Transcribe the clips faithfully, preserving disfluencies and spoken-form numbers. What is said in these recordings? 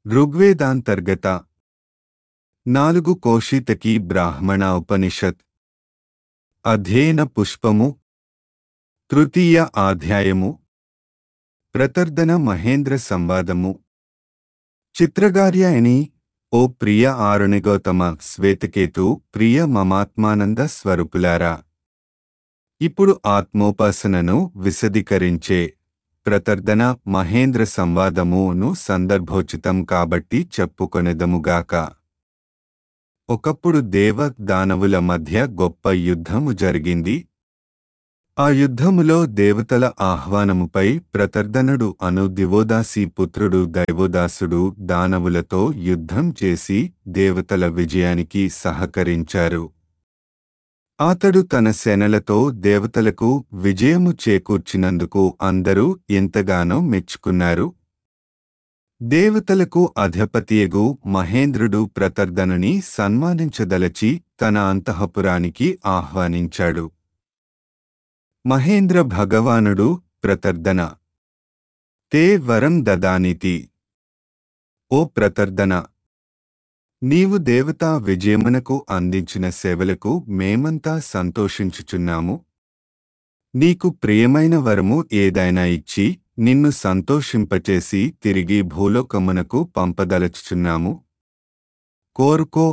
ఋగ్వేదాంతర్గత నాలుగు కోశితకి బ్రాహ్మణ ఉపనిషత్ అధ్యయన పుష్పము తృతీయ అధ్యాయము ప్రతర్దన మహేంద్ర సంవాదము చిత్రగార్యాయని ఓ ప్రియ ఆరుణిగౌతమ శ్వేతకేతు ప్రియ మమాత్మానంద స్వరూపులారా ఇప్పుడు ఆత్మోపాసనను విశదీకరించే ప్రతర్దన మహేంద్ర సంవాదమును సందర్భోచితం కాబట్టి చెప్పుకొనెదముగాక. ఒకప్పుడు దేవ దానవుల మధ్య గొప్ప యుద్ధము జరిగింది. ఆ యుద్ధములో దేవతల ఆహ్వానముపై ప్రతర్దనుడు అను దివోదాసి పుత్రుడు దైవోదాసుడు దానవులతో యుద్ధం చేసి దేవతల విజయానికి సహకరించారు. అతడు తన సేనలతో దేవతలకు విజయము చేకూర్చినందుకు అందరూ ఎంతగానో మెచ్చుకున్నారు. దేవతలకు అధిపతియగు మహేంద్రుడు ప్రతర్దనుని సన్మానించదలచి తన అంతఃపురానికి ఆహ్వానించాడు. మహేంద్ర భగవానుడు ప్రతర్దన తే వరం దదానితి. ఓ ప్రతర్దన, నీవు దేవతా విజయమునకు అందించిన సేవలకు మేమంతా సంతోషించుచున్నాము. నీకు ప్రియమైన వరము ఏదైనా ఇచ్చి నిన్ను సంతోషింపచేసి తిరిగి భూలోకమునకు పంపదలచుచున్నాము. కోరుకో.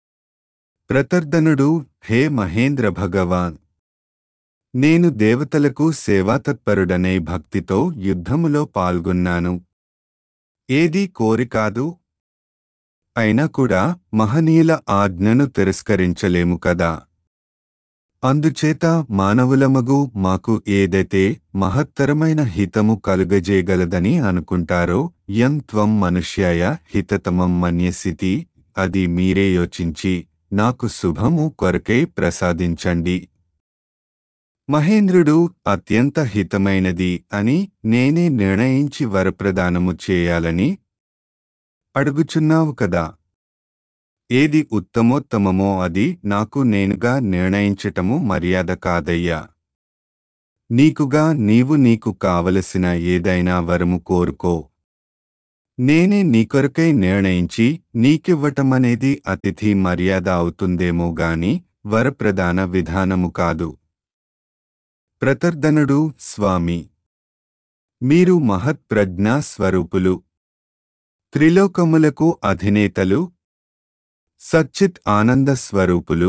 ప్రతర్దనుడు హే మహేంద్ర భగవాన్, నేను దేవతలకు సేవాతత్పరుడనే భక్తితో యుద్ధములో పాల్గొన్నాను. ఏదీ కోరికాదు. అయినా కూడా మహనీయుల ఆజ్ఞను తిరస్కరించలేము కదా. అందుచేత మానవులమగు మాకు ఏదైతే మహత్తరమైన హితము కలుగజేయగలదని అనుకుంటారో యం త్వం మనుష్యాయ హితతమం మన్యసితి, అది మీరే యోచించి నాకు శుభము కొరకై ప్రసాదించండి. మహేంద్రుడు అత్యంత హితమైనది అని నేనే నిర్ణయించి వరప్రదానము చేయాలని అడుగుచున్నావు కదా. ఏది ఉత్తమోత్తమమో అది నాకు నేనుగా నిర్ణయించటము మర్యాద కాదయ్యా. నీకుగా నీవు నీకు కావలసిన ఏదైనా వరము కోరుకో. నేనే నీకొరకై నిర్ణయించి నీకివ్వటమనేది అతిథి మర్యాద అవుతుందేమో గాని వరప్రదాన విధానము కాదు. ప్రతర్దనుడు స్వామి, మీరు మహత్ప్రజ్ఞా స్వరూపులు, త్రిలోకములకు అధినేతలు, సచ్చిత్ ఆనంద స్వరూపులు.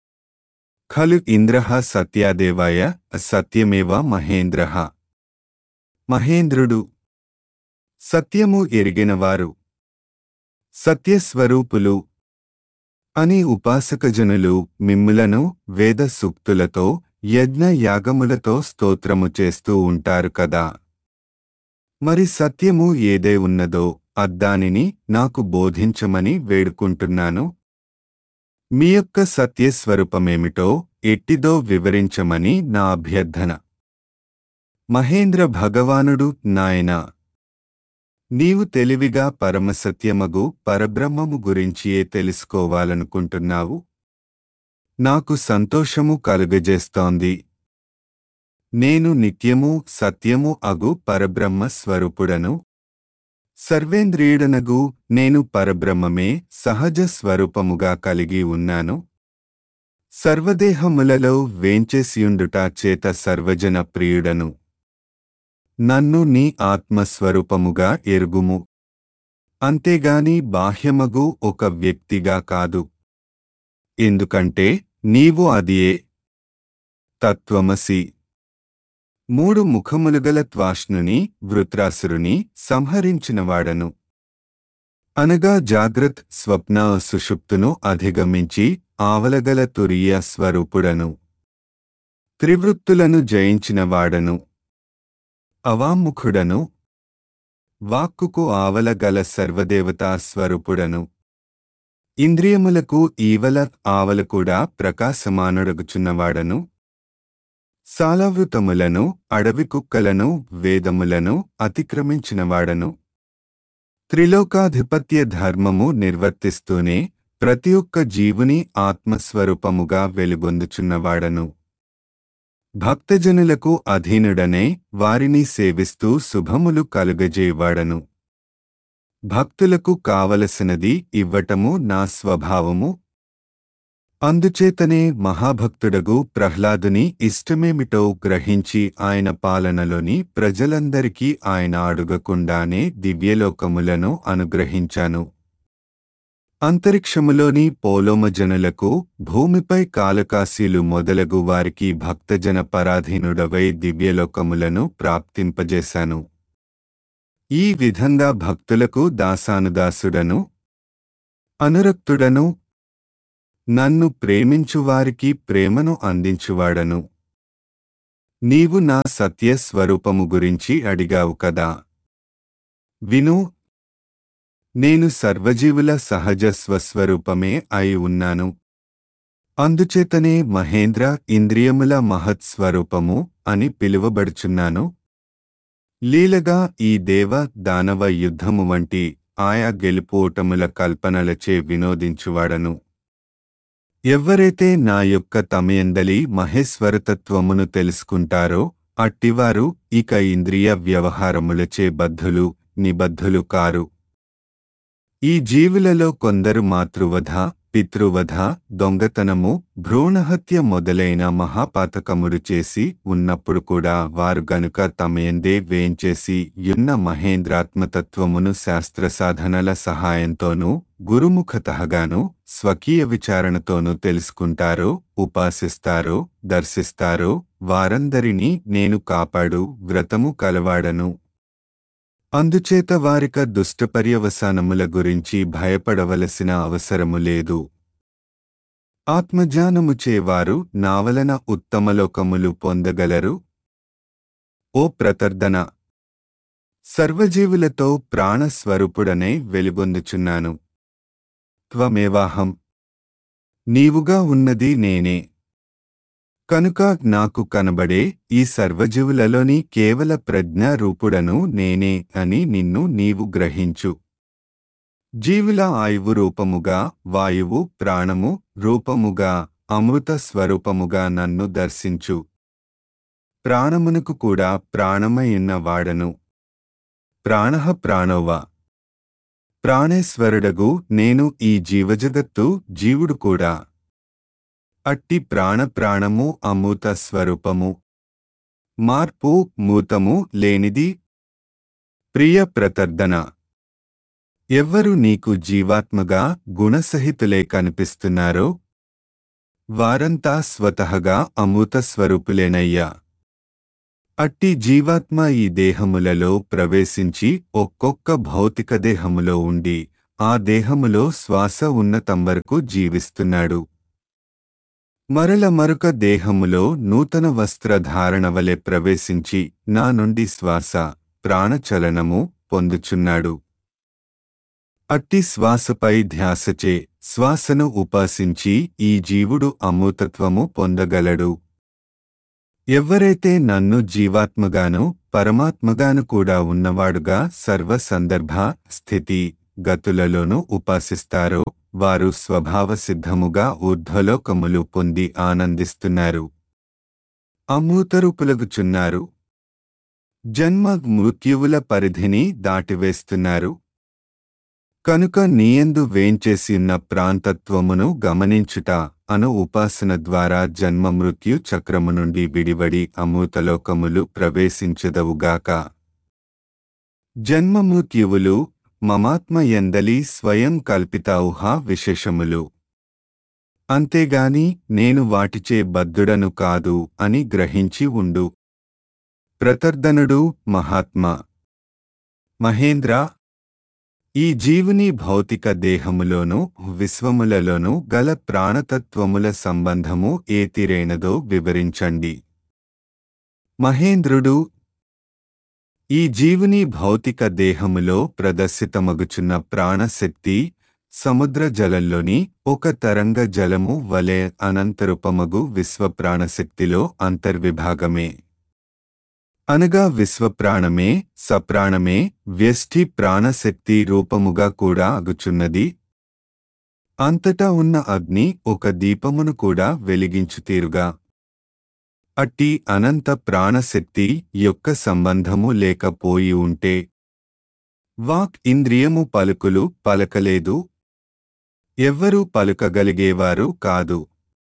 ఖలు ఇంద్రః సత్యాదేవాయ సత్యమేవ మహేంద్రః. మహేంద్రుడు సత్యము ఎరిగినవారు, సత్యస్వరూపులు అని ఉపాసకజనులు మిమ్ములను వేద సూక్తులతో యజ్ఞ యాగములతో స్తోత్రము చేస్తూ ఉంటారు కదా. మరి సత్యము ఏదే ఉన్నదో అద్దానిని నాకు బోధించమని వేడుకుంటున్నాను. మీ యొక్క సత్యస్వరూపమేమిటో ఎట్టిదో వివరించమని నా అభ్యర్థన. మహేంద్ర భగవానుడు నాయనా, నీవు తెలివిగా పరమసత్యమగు పరబ్రహ్మము గురించియే తెలుసుకోవాలనుకుంటున్నావు. నాకు సంతోషము కలుగజేస్తోంది. నేను నిత్యము సత్యము అగు పరబ్రహ్మ స్వరూపుడను. సర్వేంద్రియుడనగు నేను పరబ్రహ్మమే సహజ స్వరూపముగా కలిగి ఉన్నాను. సర్వదేహములలో వేంచేసియుండుట చేత సర్వజన ప్రియుడను. నన్ను నీ ఆత్మస్వరూపముగా ఎరుగుము, అంతేగాని బాహ్యమగు ఒక వ్యక్తిగా కాదు. ఎందుకంటే నీవు అదియే తత్వమసి. మూడు ముఖములుగల త్వాష్ణుని వృత్రాసురుని సంహరించినవాడను. అనగా జాగ్రత్ స్వప్న సుషుప్తును అధిగమించి ఆవలగల తురీయ స్వరూపుడను. త్రివృత్తులను జయించినవాడను. అవాముఖుడను. వాక్కుకు ఆవలగల సర్వదేవతా స్వరూపుడను. ఇంద్రియములకు ఈవల ఆవల కూడా ప్రకాశమానుడగుచున్నవాడను. సాలవృతములను అడవి కుక్కలను వేదములను అతిక్రమించినవాడను. త్రిలోకాధిపత్య ధర్మము నిర్వర్తిస్తూనే ప్రతి ఒక్క జీవుని ఆత్మస్వరూపముగా వెలుగొందుచున్నవాడను. భక్తజనులకు అధీనుడనే వారిని సేవిస్తూ శుభములు కలుగజేవాడను. భక్తులకు కావలసినది ఇవ్వటము నా స్వభావము. అందుచేతనే మహాభక్తుడగు ప్రహ్లాదుని ఇష్టమేమిటో గ్రహించి ఆయన పాలనలోని ప్రజలందరికీ ఆయన అడుగకుండానే దివ్యలోకములను అనుగ్రహించాను. అంతరిక్షములోని పోలోమజనులకు, భూమిపై కాలకాశీలు మొదలగు వారికి భక్తజన పరాధీనుడవై దివ్యలోకములను ప్రాప్తింపజేశాను. ఈ విధంగా భక్తులకు దాసానుదాసుడను, అనురక్తుడను, నన్ను ప్రేమించువారికి ప్రేమను అందించువాడను. నీవు నా సత్య స్వరూపము గురించి అడిగావు కదా. విను. నేను సర్వజీవుల సహజ స్వస్వరూపమే అయి ఉన్నాను. అందుచేతనే మహేంద్ర ఇంద్రియముల మహత్స్వరూపము అని పిలువబడుచున్నాను. లీలగా ఈ దేవ దానవ యుద్ధము వంటి ఆయా గెలుపోటముల కల్పనలచే వినోదించువాడను. ఎవ్వరైతే నా యొక్క తమయందలి మహేశ్వరతత్వమును తెలుసుకుంటారో అట్టివారు ఇక ఇంద్రియ వ్యవహారములచే బద్ధులు, నిబద్ధులు కారు. ఈ జీవులలో కొందరు మాతృవధ, పితృవధ, దొంగతనము, భ్రూణహత్య మొదలైన మహాపాతకములు చేసి ఉన్నప్పుడు కూడా వారు గనుక తమయందే వేంచేసి యున్న మహేంద్రాత్మతత్వమును శాస్త్ర సాధనల సహాయంతోనూ గురుముఖతగాను స్వకీయ విచారణతోనూ తెలుసుకుంటారో, ఉపాసిస్తారో, దర్శిస్తారో వారందరినీ నేను కాపాడు వ్రతము కలవాడను. అందుచేత వారిక దుష్టపర్యవసానముల గురించి భయపడవలసిన అవసరము లేదు. ఆత్మజ్ఞానముచేవారు నావలన ఉత్తమలోకములు పొందగలరు. ఓ ప్రతర్దన, సర్వజీవులతో ప్రాణస్వరూపుడనై వెలుగొందుచున్నాను. త్వమేవాహం, నీవుగా ఉన్నది నేనే. కనుక నాకు కనబడే ఈ సర్వజీవులలోని కేవల ప్రజ్ఞారూపుడను నేనే అని నిన్ను నీవు గ్రహించు. జీవుల ఆయువు రూపముగా, వాయువు ప్రాణము రూపముగా, అమృత స్వరూపముగా నన్ను దర్శించు. ప్రాణమునకు కూడా ప్రాణమయున్న వాడను. ప్రాణః ప్రాణోవా. ప్రాణేశ్వరుడగు నేను ఈ జీవజగత్తు జీవుడు కూడా. అట్టి ప్రాణ ప్రాణము అమూత స్వరూపము, మార్పు మూతము లేనిది. ప్రియ ప్రతర్దన, ఎవ్వరు నీకు జీవాత్మగా గుణసహితులే కనిపిస్తున్నారో వారంతా స్వతహగా అమూత స్వరూపులేనయ్యా. అట్టి జీవాత్మ ఈ దేహములలో ప్రవేశించి ఒక్కొక్క భౌతిక దేహములో ఉండి ఆ దేహములో శ్వాస ఉన్నతం వరకు జీవిస్తున్నాడు. మరల మరొక దేహములో నూతన వస్త్రధారణ వలె ప్రవేశించి నా నుండి శ్వాస ప్రాణచలనము పొందుచున్నాడు. అట్టి శ్వాసపై ధ్యాసచే శ్వాసను ఉపాసించి ఈ జీవుడు అమూతత్వము పొందగలడు. ఎవ్వరైతే నన్ను జీవాత్మగాను పరమాత్మగాను కూడా ఉన్నవాడుగా సర్వ సందర్భ స్థితి గతులలోనూ ఉపాసిస్తారో వారు స్వభావ సిద్ధముగా ఊర్ధ్వలోకములు పొంది ఆనందిస్తున్నారు, అమూతరూపులగుచున్నారు. జన్మ మృత్యువుల పరిధిని దాటివేస్తున్నారు. కనుక నీయందు వేంచేసియున్న ప్రాంతత్వమును గమనించుట అను ఉపాసన ద్వారా జన్మ మృత్యు చక్రము నుండి విడివడి అమూతలోకములు ప్రవేశించదవుగాక. జన్మ మృత్యువులు మమాత్మ ఎందలి స్వయం కల్పిత ఊహా విశేషములు. అంతేగాని నేను వాటిచే బద్ధుడను కాదు అని గ్రహించి ఉండు. ప్రతర్దనుడు మహాత్మా. మహేంద్ర, ఈ జీవుని భౌతిక దేహములోను విశ్వములలోనూ గల ప్రాణతత్వముల సంబంధము ఏ తీరైనదో వివరించండి. మహేంద్రుడు, ఈ జీవుని భౌతిక దేహములో ప్రదర్శితమగుచున్న ప్రాణశక్తి సముద్ర జలంలోని ఒక తరంగ జలము వలె అనంతరూపమగు విశ్వప్రాణశక్తిలో అంతర్విభాగమే. అనగా విశ్వప్రాణమే సప్రాణమే వ్యష్టి ప్రాణశక్తి రూపముగా కూడా అగుచున్నది. అంతటా ఉన్న అగ్ని ఒక దీపమును కూడా వెలిగించుతీరుగా. అట్టి అనంత ప్రాణశక్తి యొక్క సంబంధము లేకపోయి ఉంటే వాక్ ఇంద్రియము పలుకులు పలకలేదు. ఎవ్వరూ పలుకగలిగేవారు కాదు.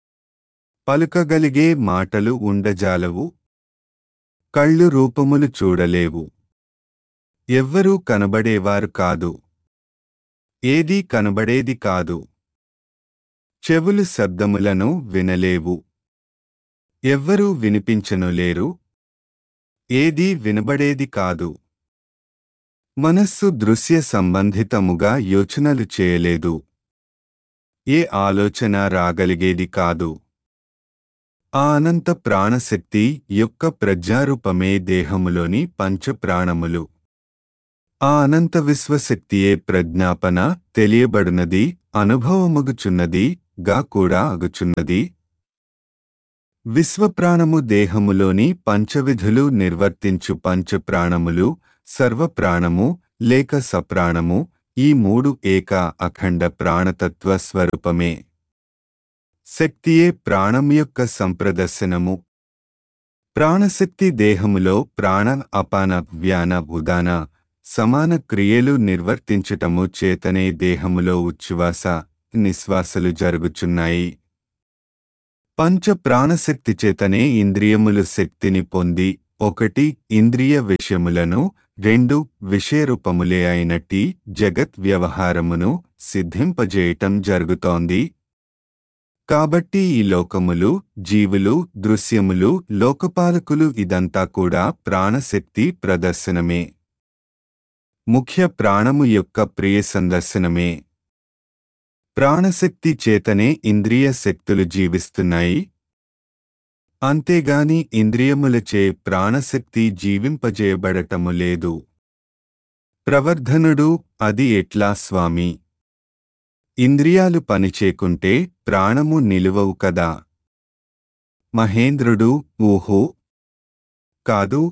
పలుకగలిగే మాటలు ఉండజాలవు. కళ్ళు రూపములు చూడలేవు. ఎవ్వరూ కనబడేవారు కాదు. ఏదీ కనబడేది కాదు. చెవులు శబ్దములను వినలేవు. ఎవ్వరూ వినిపించనులేరు. ఏదీ వినబడేది కాదు. మనస్సు దృశ్య సంబంధితముగా యోచనలు చేయలేదు. ఏ ఆలోచన రాగలిగేది కాదు. ఆ అనంత ప్రాణశక్తి యొక్క ప్రజ్ఞారూపమే దేహములోని పంచప్రాణములు. ఆ అనంత విశ్వశక్తియే ప్రజ్ఞాపన, తెలియబడునది, అనుభవమగుచున్నది గా కూడా అగుచున్నది. విశ్వప్రాణము దేహములోని పంచవిధులు నిర్వర్తించు పంచప్రాణములు, సర్వప్రాణము లేక సప్రాణము, ఈ మూడు ఏక అఖండ ప్రాణతత్వ స్వరూపమే. శక్తియే ప్రాణం యొక్క సంప్రదర్శనము. ప్రాణశక్తి దేహములో ప్రాణ, అపాన, వ్యాన, ఉదాన సమాన క్రియలు నిర్వర్తించటము చేతనే దేహములో ఉచ్ఛ్వాస, నిశ్వాసలు జరుగుచున్నాయి. పంచ ప్రాణశక్తి చేతనే ఇంద్రియములు శక్తిని పొంది ఒకటి ఇంద్రియ విషయములను, రెండు విషయరూపములే అయినట్టి జగత్ వ్యవహారమును సిద్ధింపజేయటం జరుగుతోంది. కాబట్టి ఈ లోకములు, జీవులు, దృశ్యములు, లోకపాలకులు ఇదంతా కూడా ప్రాణశక్తి ప్రదర్శనమే. ముఖ్య ప్రాణము యొక్క ప్రియ సందర్శనమే. ప్రాణశక్తి చేతనే ఇంద్రియ శక్తులు జీవిస్తున్నాయి. అంతేగాని ఇంద్రియములచే ప్రాణశక్తి జీవింపజేయబడటము లేదు. ప్రవర్ధనుడు అది ఎట్లా స్వామి? ఇంద్రియాలు పనిచేకుంటే ప్రాణము నిలువవు కదా. మహేంద్రుడు ఊహో కాదు.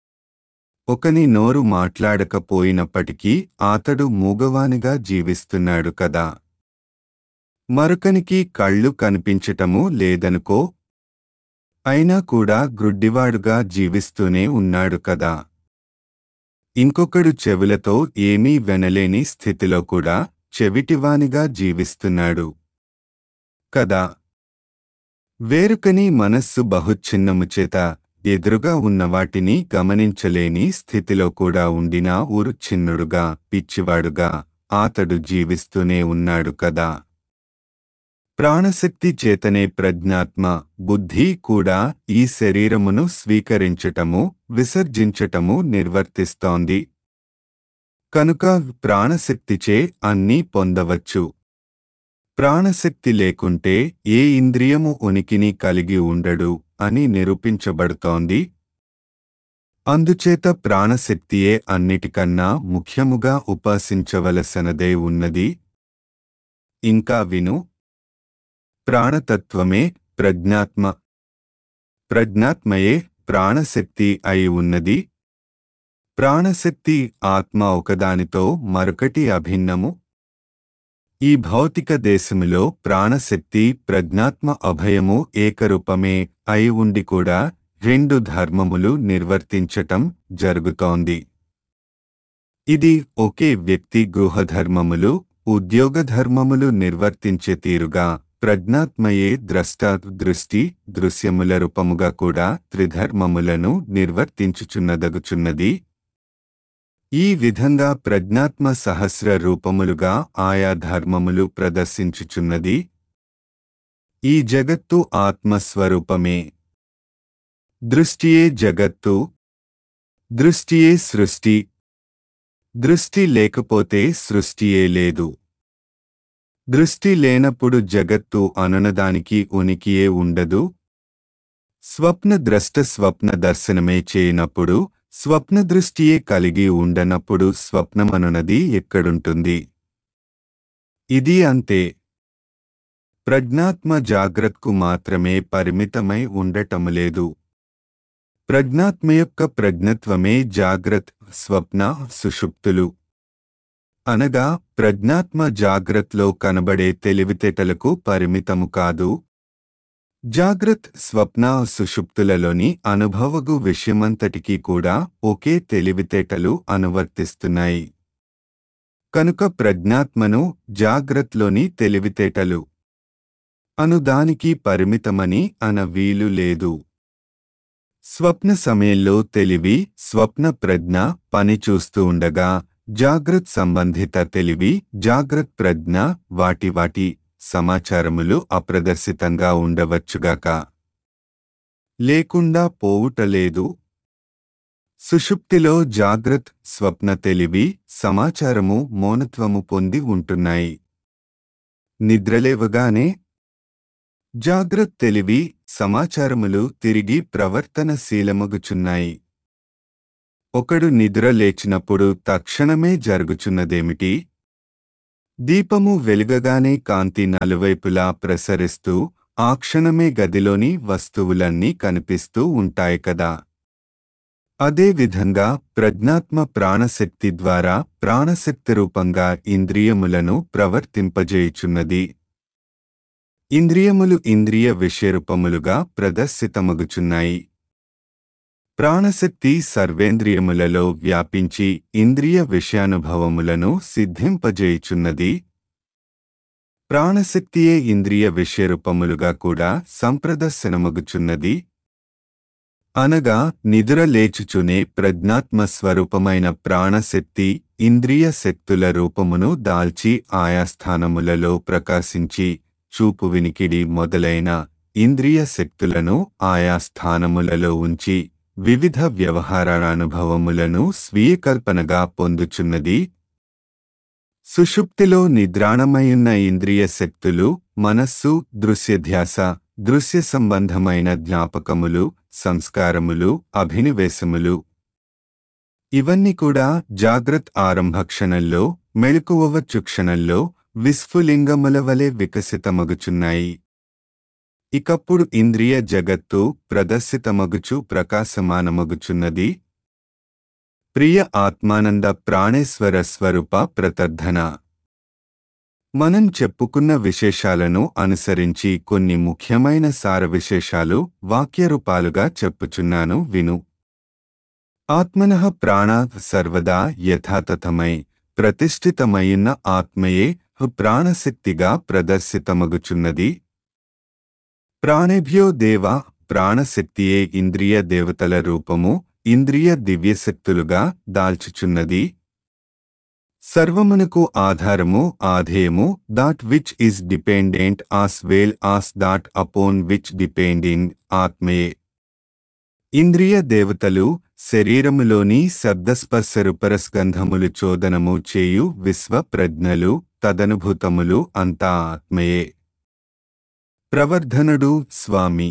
ఒకని నోరు మాట్లాడకపోయినప్పటికీ అతడు మూగవానిగా జీవిస్తున్నాడు కదా. మరొకనికి కళ్ళు కనిపించటము లేదనుకో, అయినా కూడా గ్రుడ్డివాడుగా జీవిస్తూనే ఉన్నాడు కదా. ఇంకొకడు చెవులతో ఏమీ వినలేని స్థితిలో కూడా చెవిటివానిగా జీవిస్తున్నాడు కదా. వేరుకని మనస్సు బహుచ్ఛిన్నము చేత ఎదురుగా ఉన్నవాటిని గమనించలేని స్థితిలో కూడా ఉండినా ఊరు చిన్నుడుగా, పిచ్చివాడుగా అతడు జీవిస్తూనే ఉన్నాడు కదా. ప్రాణశక్తి చేతనే ప్రజ్ఞాత్మ, బుద్ధి కూడా ఈ శరీరమును స్వీకరించటము, విసర్జించటము నిర్వర్తిస్తోంది. కనుక ప్రాణశక్తిచే అన్నీ పొందవచ్చు. ప్రాణశక్తి లేకుంటే ఏ ఇంద్రియము ఉనికిని కలిగి ఉండడు అని నిరూపించబడుతోంది. అందుచేత ప్రాణశక్తియే అన్నిటికన్నా ముఖ్యముగా ఉపాసించవలసినదే ఉన్నది. ఇంకా విను. ప్రాణతత్వమే ప్రజ్ఞాత్మ. ప్రజ్ఞాత్మయే ప్రాణశక్తి అయి ఉన్నది. ప్రాణశక్తి, ఆత్మ ఒకదానితో మరొకటి అభిన్నము. ఈ భౌతిక దేశములో ప్రాణశక్తి, ప్రజ్ఞాత్మ అభయము ఏకరూపమే అయి ఉండి కూడా రెండు ధర్మములు నిర్వర్తించటం జరుగుతోంది. ఇది ఒకే వ్యక్తి గృహధర్మములు, ఉద్యోగధర్మములు నిర్వర్తించే తీరుగా ప్రజ్ఞాత్మయే ద్రష్ట, దృష్టి, దృశ్యముల రూపముగా కూడా త్రిధర్మములను నిర్వర్తించుచున్నదగుచున్నది. ఈ విధంగా ప్రజ్ఞాత్మ సహస్ర రూపములుగా ఆయా ధర్మములు ప్రదర్శించుచున్నది. ఈ జగత్తు ఆత్మస్వరూపమే. దృష్టియే జగత్తు. దృష్టియే సృష్టి. దృష్టి లేకపోతే సృష్టియే లేదు. దృష్టి లేనప్పుడు జగత్తు అనునదానికి ఉనికియే ఉండదు. స్వప్న ద్రష్ట స్వప్న దర్శనమే చేయనప్పుడు, స్వప్న దృష్టియే కలిగి ఉండనప్పుడు స్వప్నమనునది ఎక్కడుంటుంది? ఇది అంతే. ప్రజ్ఞాత్మ జాగ్రత్తకు మాత్రమే పరిమితమై ఉండటములేదు. ప్రజ్ఞాత్మ యొక్క ప్రజ్ఞత్వమే జాగ్రత్త, స్వప్న, సుషుప్తులు. అనగా ప్రజ్ఞాత్మ జాగ్రత్తలో కనబడే తెలివితేటలకు పరిమితము కాదు. జాగ్రత్, స్వప్న, సుషుప్తులలోని అనుభవగు విషయమంతటికీ కూడా ఒకే తెలివితేటలు అనువర్తిస్తున్నాయి. కనుక ప్రజ్ఞాత్మను జాగ్రత్తలోని తెలివితేటలు అనుదానికి పరిమితమని అన వీలు లేదు. స్వప్న సమయంలో తెలివి స్వప్న ప్రజ్ఞ పని చూస్తూ ఉండగా జాగ్రత్త సంబంధిత తెలివి జాగ్రత్త ప్రజ్ఞ వాటి వాటి సమాచారములు అప్రదర్శితంగా ఉండవచ్చుగాక, లేకుండా పోవుటలేదు. సుషుప్తిలో జాగ్రత్త స్వప్న తెలివి సమాచారము మౌనత్వము పొంది ఉంటున్నాయి. నిద్రలేవగానే జాగ్రత్త తెలివి సమాచారములు తిరిగి ప్రవర్తనశీలమగుచున్నాయి. ఒకడు నిద్ర లేచినప్పుడు తక్షణమే జరుగుచున్నదేమిటి? దీపము వెలుగగానే కాంతి నలువైపులా ప్రసరిస్తూ ఆ క్షణమే గదిలోని వస్తువులన్నీ కనిపిస్తూ ఉంటాయి కదా. అదేవిధంగా ప్రజ్ఞాత్మ ప్రాణశక్తి ద్వారా ప్రాణశక్తి రూపంగా ఇంద్రియములను ప్రవర్తింపజేయుచున్నది. ఇంద్రియములు ఇంద్రియ విషయరూపములుగా ప్రదర్శితమగుచున్నాయి. ప్రాణశక్తి సర్వేంద్రియములలో వ్యాపించి ఇంద్రియ విషయానుభవములను సిద్ధింపజేయుచున్నది. ప్రాణశక్తియే ఇంద్రియ విషయరూపములుగా కూడా సంప్రదర్శనమగుచున్నది. అనగా నిదుర లేచుచునే ప్రజ్ఞాత్మ స్వరూపమైన ప్రాణశక్తి ఇంద్రియ శక్తుల రూపమును దాల్చి ఆయా స్థానములలో ప్రకాశించి చూపు వినికిడి మొదలైన ఇంద్రియ శక్తులను ఆయా స్థానములలో ఉంచి వివిధ వ్యవహారానుభవములను స్వీయకల్పనగా పొందుచున్నది. సుషుప్తిలో నిద్రాణమయున్న ఇంద్రియ శక్తులు మనస్సు, దృశ్యధ్యాస, దృశ్య సంబంధమైన జ్ఞాపకములు, సంస్కారములు, అభినివేశములు ఇవన్నీ కూడా జాగ్రత్త ఆరంభక్షణంలో మెళకువవచ్చు క్షణంలో విస్ఫులింగముల వలె వికసితమగుచున్నాయి. ఇకప్పుడు ఇంద్రియ జగత్తు ప్రదర్శితమగుచు ప్రకాశమానమగుచున్నది. ప్రియ ఆత్మానంద ప్రాణేశ్వర స్వరూప ప్రతర్ధన. మనం చెప్పుకున్న విశేషాలను అనుసరించి కొన్ని ముఖ్యమైన సార విశేషాలు వాక్యరూపాలుగా చెప్పుచున్నాను విను. ఆత్మనః ప్రాణా సర్వదా యథాతథమై ప్రతిష్ఠితమయున్న ఆత్మయే ప్రాణశక్తిగా ప్రదర్శితమగుచున్నది. ప్రాణేభ్యో దేవ ప్రాణశక్తియే ఇంద్రియ దేవతల రూపము ఇంద్రియ దివ్యశక్తులుగా దాల్చుచున్నది. సర్వమునకు ఆధారము ఆధేయము that which is dependent as well as that upon which depending ఆత్మయే. ఇంద్రియ దేవతలు శరీరములోని శబ్దస్పర్శరుపరస్గంధములు చోదనము చేయు విశ్వ ప్రజ్ఞలు తదనుభూతములు అంతా ఆత్మయే. ప్రవర్ధనుడు స్వామి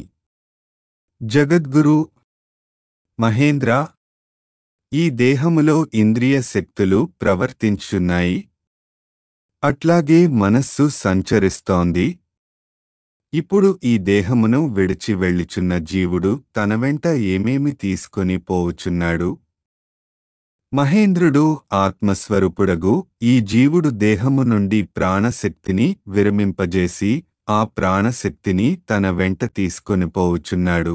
జగద్గురు మహేంద్ర, ఈ దేహములో ఇంద్రియ శక్తులు ప్రవర్తించున్నాయి. అట్లాగే మనస్సు సంచరిస్తోంది. ఇప్పుడు ఈ దేహమును విడిచి వెళ్ళుచున్న జీవుడు తన వెంట ఏమేమి తీసుకొని పోవుచున్నాడు? మహేంద్రుడు ఆత్మస్వరూపుడగు ఈ జీవుడు దేహము నుండి ప్రాణశక్తిని విరమింపజేసి ఆ ప్రాణశక్తిని తన వెంట తీసుకొని పోవుచున్నాడు.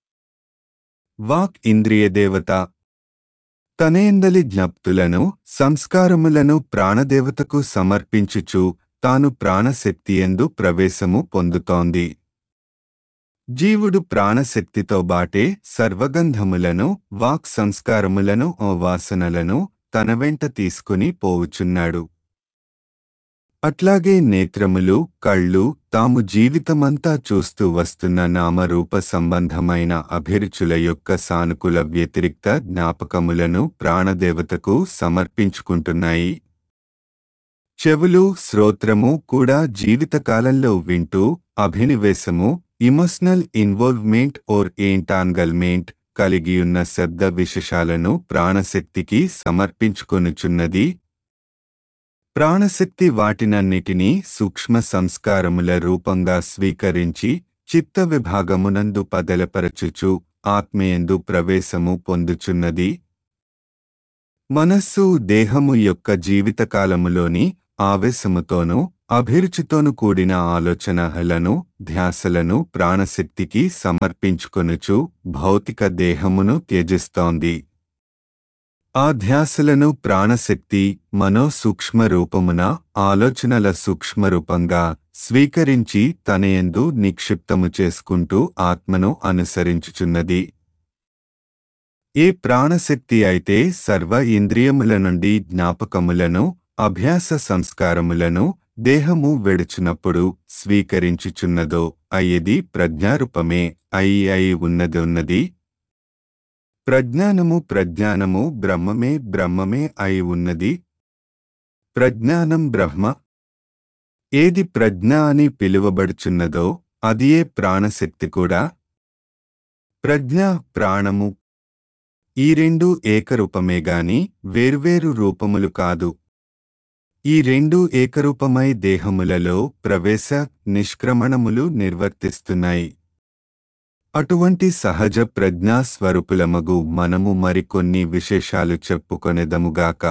వాక్ ఇంద్రియదేవత తనేందలి జ్ఞప్తులను సంస్కారములను ప్రాణదేవతకు సమర్పించుచు తాను ప్రాణశక్తియందు ప్రవేశము పొందుతోంది. జీవుడు ప్రాణశక్తితో బాటే సర్వగంధములను వాక్ సంస్కారములను ఓ వాసనలను తన వెంట తీసుకుని పోవుచున్నాడు. అట్లాగే నేత్రములు కళ్ళు తాము జీవితమంతా చూస్తూ వస్తున్న నామరూప సంబంధమైన అభిరుచుల యొక్క సానుకూల వ్యతిరిక్త జ్ఞాపకములను ప్రాణదేవతకు సమర్పించుకుంటున్నాయి. చెవులు శ్రోత్రము కూడా జీవితకాలంలో వింటూ అభినివేశము ఇమోషనల్ ఇన్వాల్వ్మెంట్ ఓర్ ఎంటాంగల్మెంట్ కలిగియున్న శబ్ద విశేషాలను ప్రాణశక్తికి సమర్పించుకొనుచున్నది. ప్రాణశక్తి వాటినన్నిటినీ సూక్ష్మ సంస్కారముల రూపంగా స్వీకరించి చిత్త విభాగమునందు పదలపరచుచు ఆత్మయందు ప్రవేశము పొందుచున్నది. మనస్సు దేహము యొక్క జీవితకాలములోని ఆవేశముతోనూ అభిరుచితోను కూడిన ఆలోచనలను ధ్యాసలను ప్రాణశక్తికి సమర్పించుకొనుచు భౌతిక దేహమును త్యజిస్తోంది. ఆ ధ్యాసలను ప్రాణశక్తి మనో సూక్ష్మరూపమున ఆలోచనల సూక్ష్మరూపంగా స్వీకరించి తనయందు నిక్షిప్తము చేసుకుంటూ ఆత్మను అనుసరించుచున్నది. ఏ ప్రాణశక్తి అయితే సర్వ ఇంద్రియముల నుండి జ్ఞాపకములను అభ్యాస సంస్కారములను దేహము వెడుచునప్పుడు స్వీకరించుచున్నదో అయ్యేది ప్రజ్ఞారూపమే అయి అయి ఉన్నది ఉన్నది. ప్రజ్ఞానము ప్రజ్ఞానము బ్రహ్మమే బ్రహ్మమే అయి ఉన్నది. ప్రజ్ఞానం బ్రహ్మ. ఏది ప్రజ్ఞ అని పిలువబడుచున్నదో అదియే ప్రాణశక్తి కూడా. ప్రజ్ఞ ప్రాణము ఈ రెండు ఏకరూపమే గాని వేర్వేరు రూపములు కాదు. ఈ రెండు ఏకరూపమై దేహములలో ప్రవేశ నిష్క్రమణములు నిర్వర్తిస్తున్నాయి. అటువంటి సహజ ప్రజ్ఞా స్వరూపులమగు మనము మరికొన్ని విశేషాలు చెప్పుకొనెదముగాక.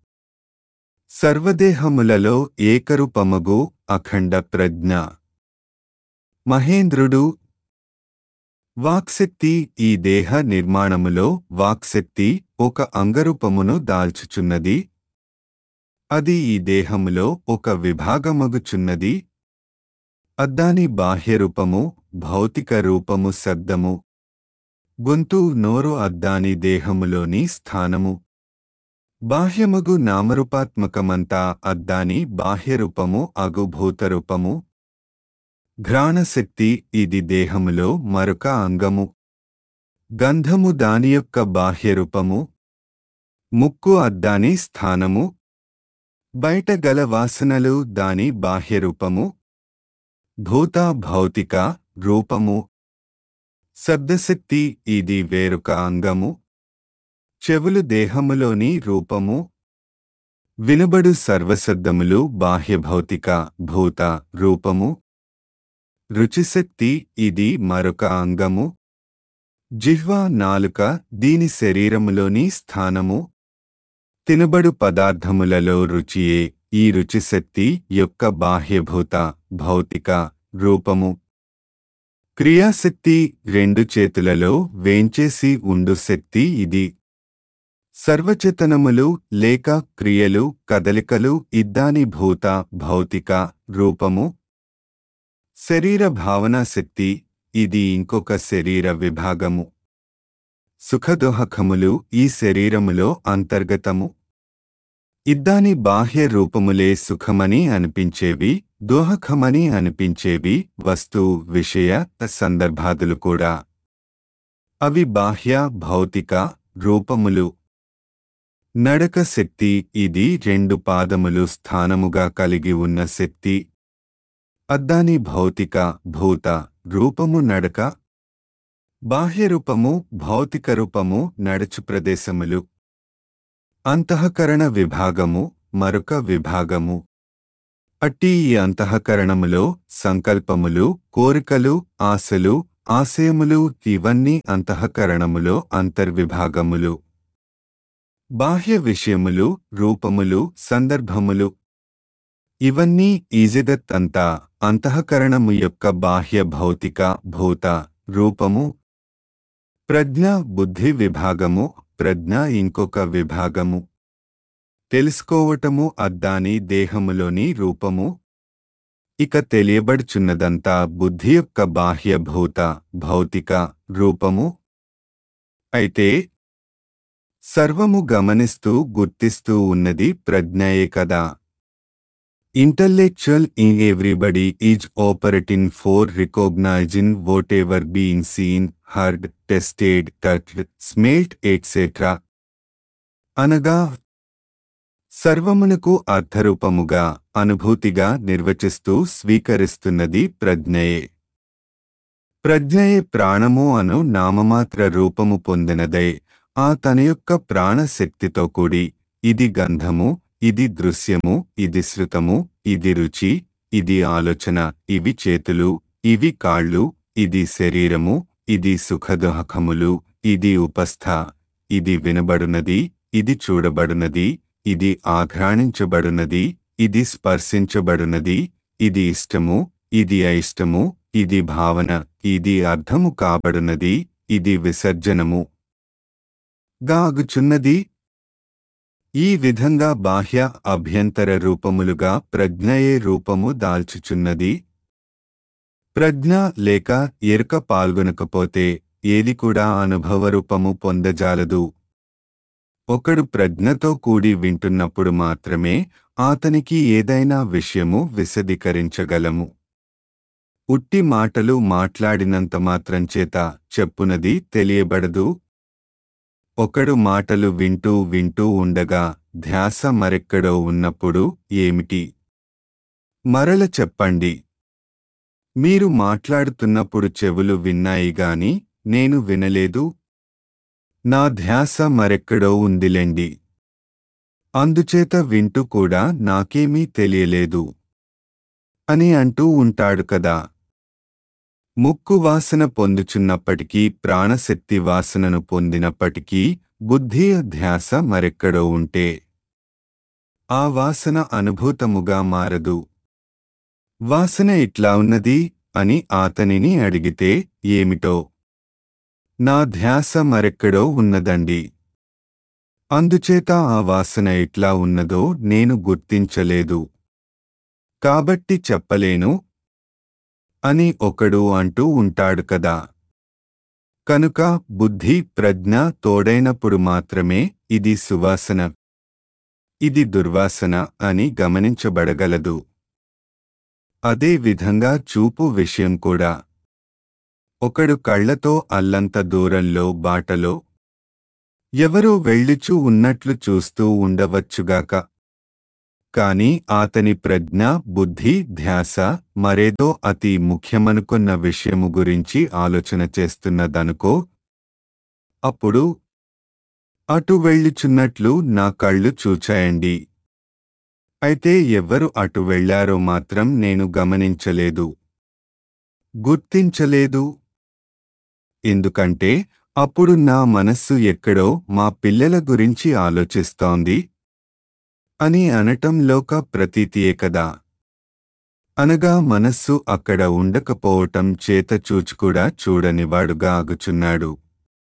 సర్వదేహములలో ఏకరూపమగు అఖండ ప్రజ్ఞ. మహేంద్రుడు వాక్శక్తి. ఈ దేహ నిర్మాణములో వాక్శక్తి ఒక అంగరూపమును దాల్చుచున్నది. అది ఈ దేహములో ఒక విభాగమగుచున్నది. అద్దాని బాహ్యరూపము భౌతిక రూపము శబ్దము. గొంతు నోరు అద్దాని దేహములోని స్థానము. బాహ్యమగు నామరూపాత్మకమంతా అద్దాని బాహ్యరూపము అగు భూతరూపము. ఘ్రాణశక్తి ఇది దేహములో మరొక అంగము. గంధము దాని యొక్క బాహ్యరూపము. ముక్కు అద్దాని స్థానము. బయట గల వాసనలు దాని బాహ్యరూపము. భూత భౌతిక రూపము. శబ్దశక్తి ఇది వేరొక అంగము. చెవులు దేహములోని రూపము. వినబడు సర్వశబ్దములు బాహ్యభౌతిక భూత రూపము. రుచిశక్తి ఇది మరొక అంగము. జిహ్వ నాలుక దీని శరీరములోని స్థానము. తినబడు పదార్థములలో రుచియే ఈ రుచిశక్తి యొక్క బాహ్యభూత భౌతిక రూపము. క్రియాశక్తి రెండు చేతులలో వేంచేసి ఉండు శక్తి ఇది. సర్వచేతనములు లేక క్రియలు కదలికలు ఇద్దాని భూత భౌతిక రూపము. శరీర భావనా శక్తి ఇది ఇంకొక శరీర విభాగము. సుఖదోహకములు ఈ శరీరములో అంతర్గతము. ఇద్దాని బాహ్య రూపములే సుఖమని అనిపించేవి దోహకమని అనిపించేవి వస్తు విషయ సందర్భాదులు కూడా. అవి బాహ్య భౌతిక రూపములు. నడక శక్తి ఇది రెండు పాదములు స్థానముగా కలిగి ఉన్న శక్తి. అద్దాని భౌతిక భూత రూపము నడక. బాహ్యరూపము భౌతిక రూపము నడచు ప్రదేశములు. అంతఃకరణ విభాగము మరొక విభాగము. అట్టి ఈ అంతఃకరణములో సంకల్పములు కోరికలు ఆశలు ఆశయములు ఇవన్నీ అంతఃకరణములో అంతర్విభాగములు. బాహ్య విషయములు రూపములు సందర్భములు ఇవన్నీ ఈజదత్ అంతా అంతఃకరణము యొక్క బాహ్య భౌతిక భూత రూపము. ప్రజ్ఞ బుద్ధి విభాగము. ప్రజ్ఞ ఇంకొక విభాగము. తెలుసుకోవటము అద్దాని దేహములోని రూపము. ఇక తెలియబడుచున్నదంతా బుద్ధి యొక్క బాహ్య భూత భౌతిక రూపము. అయితే సర్వము గమనిస్తూ గుర్తిస్తూ ఉన్నది ప్రజ్ఞయే కదా. Intellectual in everybody is operating for recognizing whatever being seen, heard, tasted, touched, smelt, et cetera. అనగా సర్వమునకు అర్థరూపముగా అనుభూతిగా నిర్వచిస్తూ స్వీకరిస్తున్నది ప్రజ్ఞయే. ప్రజ్ఞయే ప్రాణము అను నామమాత్ర రూపము పొందినదై ఆ తన యొక్క ప్రాణశక్తితో కూడి ఇది గంధము ఇది దృశ్యము ఇది శృతము ఇది రుచి ఇది ఆలోచన ఇవి చేతులు ఇవి కాళ్ళు ఇది శరీరము ఇది సుఖదోహకములు ఇది ఉపస్థ ఇది వినబడునది ఇది చూడబడునది ఇది ఆఘ్రాణించబడునది ఇది స్పర్శించబడునది ఇది ఇష్టము ఇది అయిష్టము ఇది భావన ఇది అర్థము కాబడునది ఇది విసర్జనము గాగుచున్నది. ఈ విధంగా బాహ్య అభ్యంతర రూపములుగా ప్రజ్ఞయే రూపము దాల్చుచున్నది. ప్రజ్ఞ లేక ఎరుక పాల్గొనకపోతే ఏది కూడా అనుభవరూపము పొందజాలదు. ఒకడు ప్రజ్ఞతో కూడి వింటున్నప్పుడు మాత్రమే అతనికి ఏదైనా విషయము విశదీకరించగలము. ఉట్టి మాటలు మాట్లాడినంత మాత్రంచేత చెప్పునది తెలియబడదు. ఒకడు మాటలు వింటూ వింటూ ఉండగా ధ్యాస మరెక్కడో ఉన్నప్పుడు ఏమిటి? మరల చెప్పండి. మీరు మాట్లాడుతున్నప్పుడు చెవులు విన్నాయి గాని నేను వినలేదు. నా ధ్యాస మరెక్కడో ఉందిలెండి. అందుచేత వింటూ కూడా నాకేమీ తెలియలేదు అని అంటూ ఉంటాడు కదా. ముక్కు వాసన పొందుచున్నప్పటికీ ప్రాణశక్తి వాసనను పొందినప్పటికీ బుద్ధి ధ్యాస మరెక్కడో ఉంటే ఆ వాసన అనుభూతముగా మారదు. వాసన ఇట్లా ఉన్నది అని అతనిని అడిగితే ఏమిటో? నా ధ్యాస మరెక్కడో ఉన్నదండి. అందుచేత ఆ వాసన ఎట్లా ఉన్నదో నేను గుర్తించలేదు కాబట్టి చెప్పలేను అని ఒకడు అంటూ ఉంటాడు కదా. కనుక బుద్ధి ప్రజ్ఞ తోడైనప్పుడు మాత్రమే ఇది సువాసన, ఇది దుర్వాసన అని గమనించబడగలదు. అదే విధంగా చూపు విషయం కూడా. ఒకడు కళ్లతో అల్లంత దూరంలో బాటలో ఎవరో వెళ్ళుచూ ఉన్నట్లు చూస్తూ ఉండవచ్చుగాక. కాని అతని ప్రజ్ఞ బుద్ధి ధ్యాస మరేదో అతి ముఖ్యమనుకున్న విషయము గురించి ఆలోచన చేస్తున్నదనుకో. అప్పుడు అటు వెళ్ళుచున్నట్లు నా కళ్ళు చూచాయండి. అయితే ఎవ్వరు అటు వెళ్లారో మాత్రం నేను గమనించలేదు, గుర్తించలేదు. ఎందుకంటే అప్పుడు నా మనస్సు ఎక్కడో మా పిల్లల గురించి ఆలోచిస్తోంది అని అనటం లోక ప్రతీతియే కదా. అనగా మనస్సు అక్కడ ఉండకపోవటం చేత చూచుకూడా చూడనివాడుగా ఆగుచున్నాడు.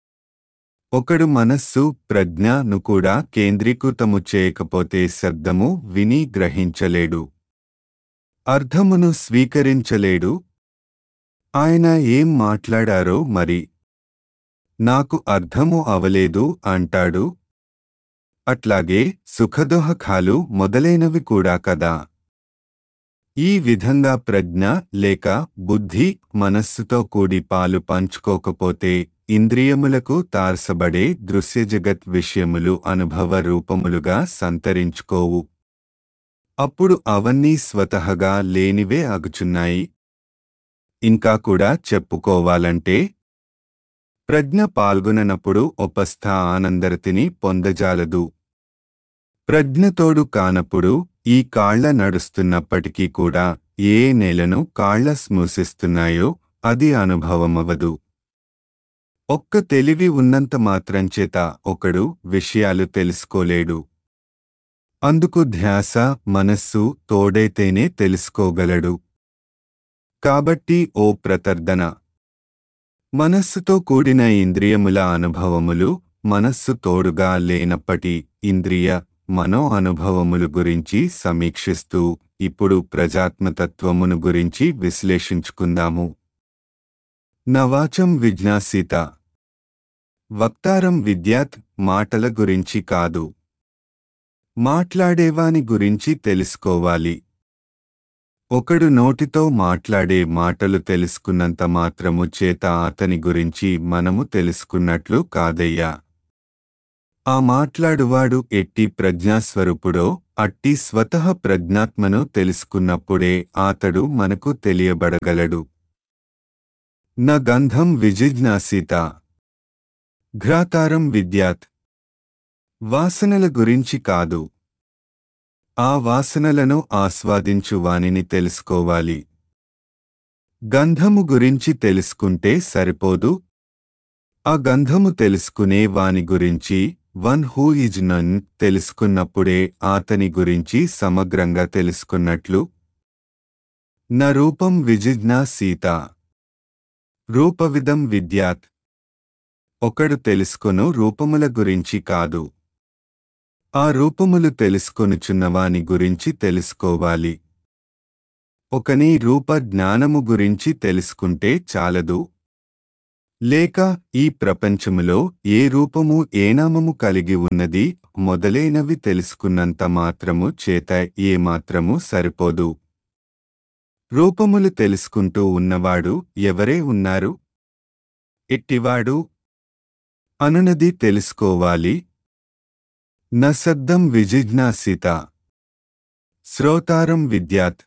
ఒకడు మనస్సు ప్రజ్ఞను కూడా కేంద్రీకృతము చేయకపోతే శబ్దము విని గ్రహించలేడు, అర్థమును స్వీకరించలేడు. ఆయన ఏం మాట్లాడారో మరి నాకు అర్థము అవలేదు అంటాడు. అట్లాగే సుఖదోహకాలు మొదలైనవి కూడా కదా. ఈ విధంగా ప్రజ్ఞ లేక బుద్ధి మనస్సుతో కూడి పాలు పంచుకోకపోతే ఇంద్రియములకు తారసబడే దృశ్యజగత్ విషయములు అనుభవ రూపములుగా సంతరించుకోవు. అప్పుడు అవన్నీ స్వతహగా లేనివే అగుచున్నాయి. ఇంకా కూడా చెప్పుకోవాలంటే ప్రజ్ఞ పాల్గొననప్పుడు ఉపస్థ ఆనందరతిని పొందజాలదు. ప్రజ్ఞతోడు కానప్పుడు ఈ కాళ్ల నడుస్తున్నప్పటికీ కూడా ఏ నేలను కాళ్ల స్మృశిస్తున్నాయో అది అనుభవమవదు. ఒక్క తెలివి ఉన్నంత మాత్రంచేత ఒకడు విషయాలు తెలుసుకోలేడు. అందుకు ధ్యాస మనస్సు తోడైతేనే తెలుసుకోగలడు. కాబట్టి ఓ ప్రతర్దన, మనస్సుతో కూడిన ఇంద్రియముల అనుభవములు మనస్సు తోడుగా లేనప్పటి ఇంద్రియ మనో అనుభవములు గురించి సమీక్షిస్తూ ఇప్పుడు ప్రజాత్మతత్వమును గురించి విశ్లేషించుకుందాము. నవాచం విజ్ఞాసీత. వక్తారం విద్యాత్ మాటల గురించి కాదు, మాట్లాడేవాని గురించి తెలుసుకోవాలి. ఒకడు నోటితో మాట్లాడే మాటలు తెలుసుకున్నంత మాత్రము చేత అతని గురించి మనము తెలుసుకున్నట్లు కాదయ్యా. ఆ మాట్లాడువాడు ఎట్టి ప్రజ్ఞాస్వరూపుడో అట్టి స్వతః ప్రజ్ఞాత్మను తెలుసుకున్నప్పుడే అతడు మనకు తెలియబడగలడు. న గంధం విజిజ్ఞాసీత. ఘ్రాతారం విద్యాత్. వాసనల గురించి కాదు, ఆ వాసనలను ఆస్వాదించు వానిని తెలుసుకోవాలి. గంధము గురించి తెలుసుకుంటే సరిపోదు. ఆ గంధము తెలుసుకునే వాని గురించి వన్ హూ ఈజ్ నన్ తెలుసుకున్నప్పుడే అతని గురించి సమగ్రంగా తెలుసుకున్నట్లు. న రూపం విజిజ్ఞాసీత. రూపవిదం విద్యాత్. ఒకడు తెలుసుకొను రూపముల గురించి కాదు, ఆ రూపములు తెలుసుకొనుచున్నవాని గురించి తెలుసుకోవాలి. ఒకని రూప జ్ఞానము గురించి తెలుసుకుంటే చాలదు. లేక ఈ ప్రపంచములో ఏ రూపము ఏ నామము కలిగి ఉన్నది మొదలైనవి తెలుసుకున్నంత మాత్రము చేత ఏ మాత్రము సరిపోదు. రూపములు తెలుసుకుంటూ ఉన్నవాడు ఎవరే ఉన్నారు? ఎట్టివాడు అనునది తెలుసుకోవాలి. న శబ్దం విజిజ్ఞాసిత శ్రోతారం విద్యాత్.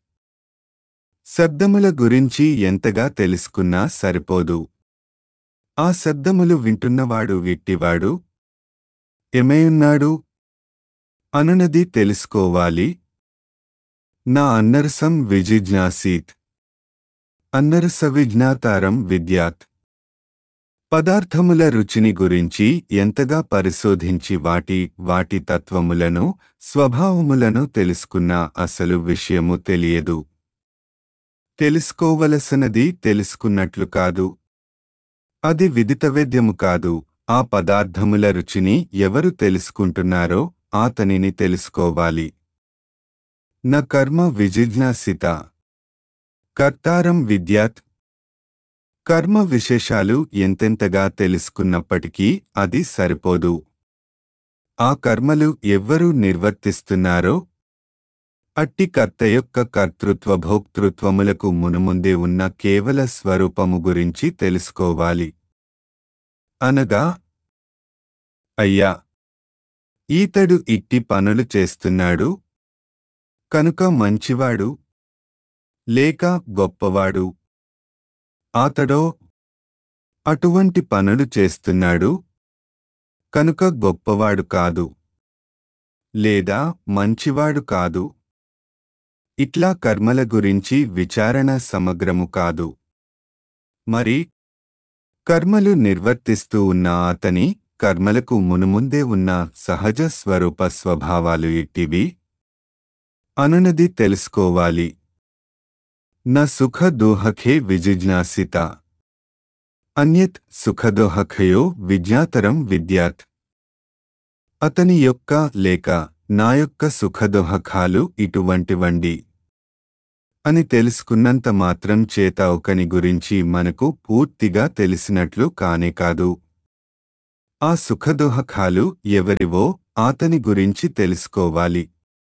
శబ్దముల గురించి ఎంతగా తెలుసుకున్నా సరిపోదు. ఆ శబ్దములు వింటున్నవాడు ఎట్టివాడు? ఏమైయున్నాడు అనునది తెలుసుకోవాలి. నా అన్నరసం విజిజ్ఞాసీత్ అన్నరస విజ్ఞాతారం విద్యాత్. పదార్థముల రుచిని గురించి ఎంతగా పరిశోధించి వాటి వాటి తత్వములను స్వభావములను తెలుసుకున్నా అసలు విషయము తెలియదు. తెలుసుకోవలసినది తెలుసుకున్నట్లు కాదు. అది విదితవేద్యము కాదు. ఆ పదార్థముల రుచిని ఎవరు తెలుసుకుంటున్నారో ఆతనిని తెలుసుకోవాలి. న కర్మ విజిజ్ఞాసిత కర్తారం విద్యాత్. కర్మ విశేషాలు ఎంతెంతగా తెలుసుకున్నప్పటికీ అది సరిపోదు. ఆ కర్మలు ఎవ్వరు నిర్వర్తిస్తున్నారో అట్టి కర్త యొక్క కర్తృత్వ భోక్తృత్వములకు మునుముందే ఉన్న కేవల స్వరూపము గురించి తెలుసుకోవాలి. అనగా, అయ్యా, ఈతడు ఇట్టి పనులు చేస్తున్నాడు కనుక మంచివాడు లేక గొప్పవాడు. ఆతడో అటువంటి పనులు చేస్తున్నాడు కనుక గొప్పవాడు కాదు లేదా మంచివాడు కాదు. ఇట్లా కర్మల గురించి విచారణ సమగ్రము కాదు. మరి కర్మలు నిర్వర్తిస్తూ ఉన్న అతని కర్మలకు మునుముందే ఉన్న సహజ స్వరూప స్వభావాలు ఎట్టివి అనునది తెలుసుకోవాలి. న సుఖ దోహఖే విజిజ్ఞాసిత అన్యత్ సుఖదోహఖయో విజ్ఞాతరం విద్యాత్. అతని యొక్క లేక నా యొక్క సుఖదోహకాలు ఇటువంటివండి అని తెలుసుకున్నంత మాత్రం చేత ఒకని గురించి మనకు పూర్తిగా తెలిసినట్లు కానే కాదు. ఆ సుఖదోహకాలు ఎవరివో ఆతని గురించి తెలుసుకోవాలి.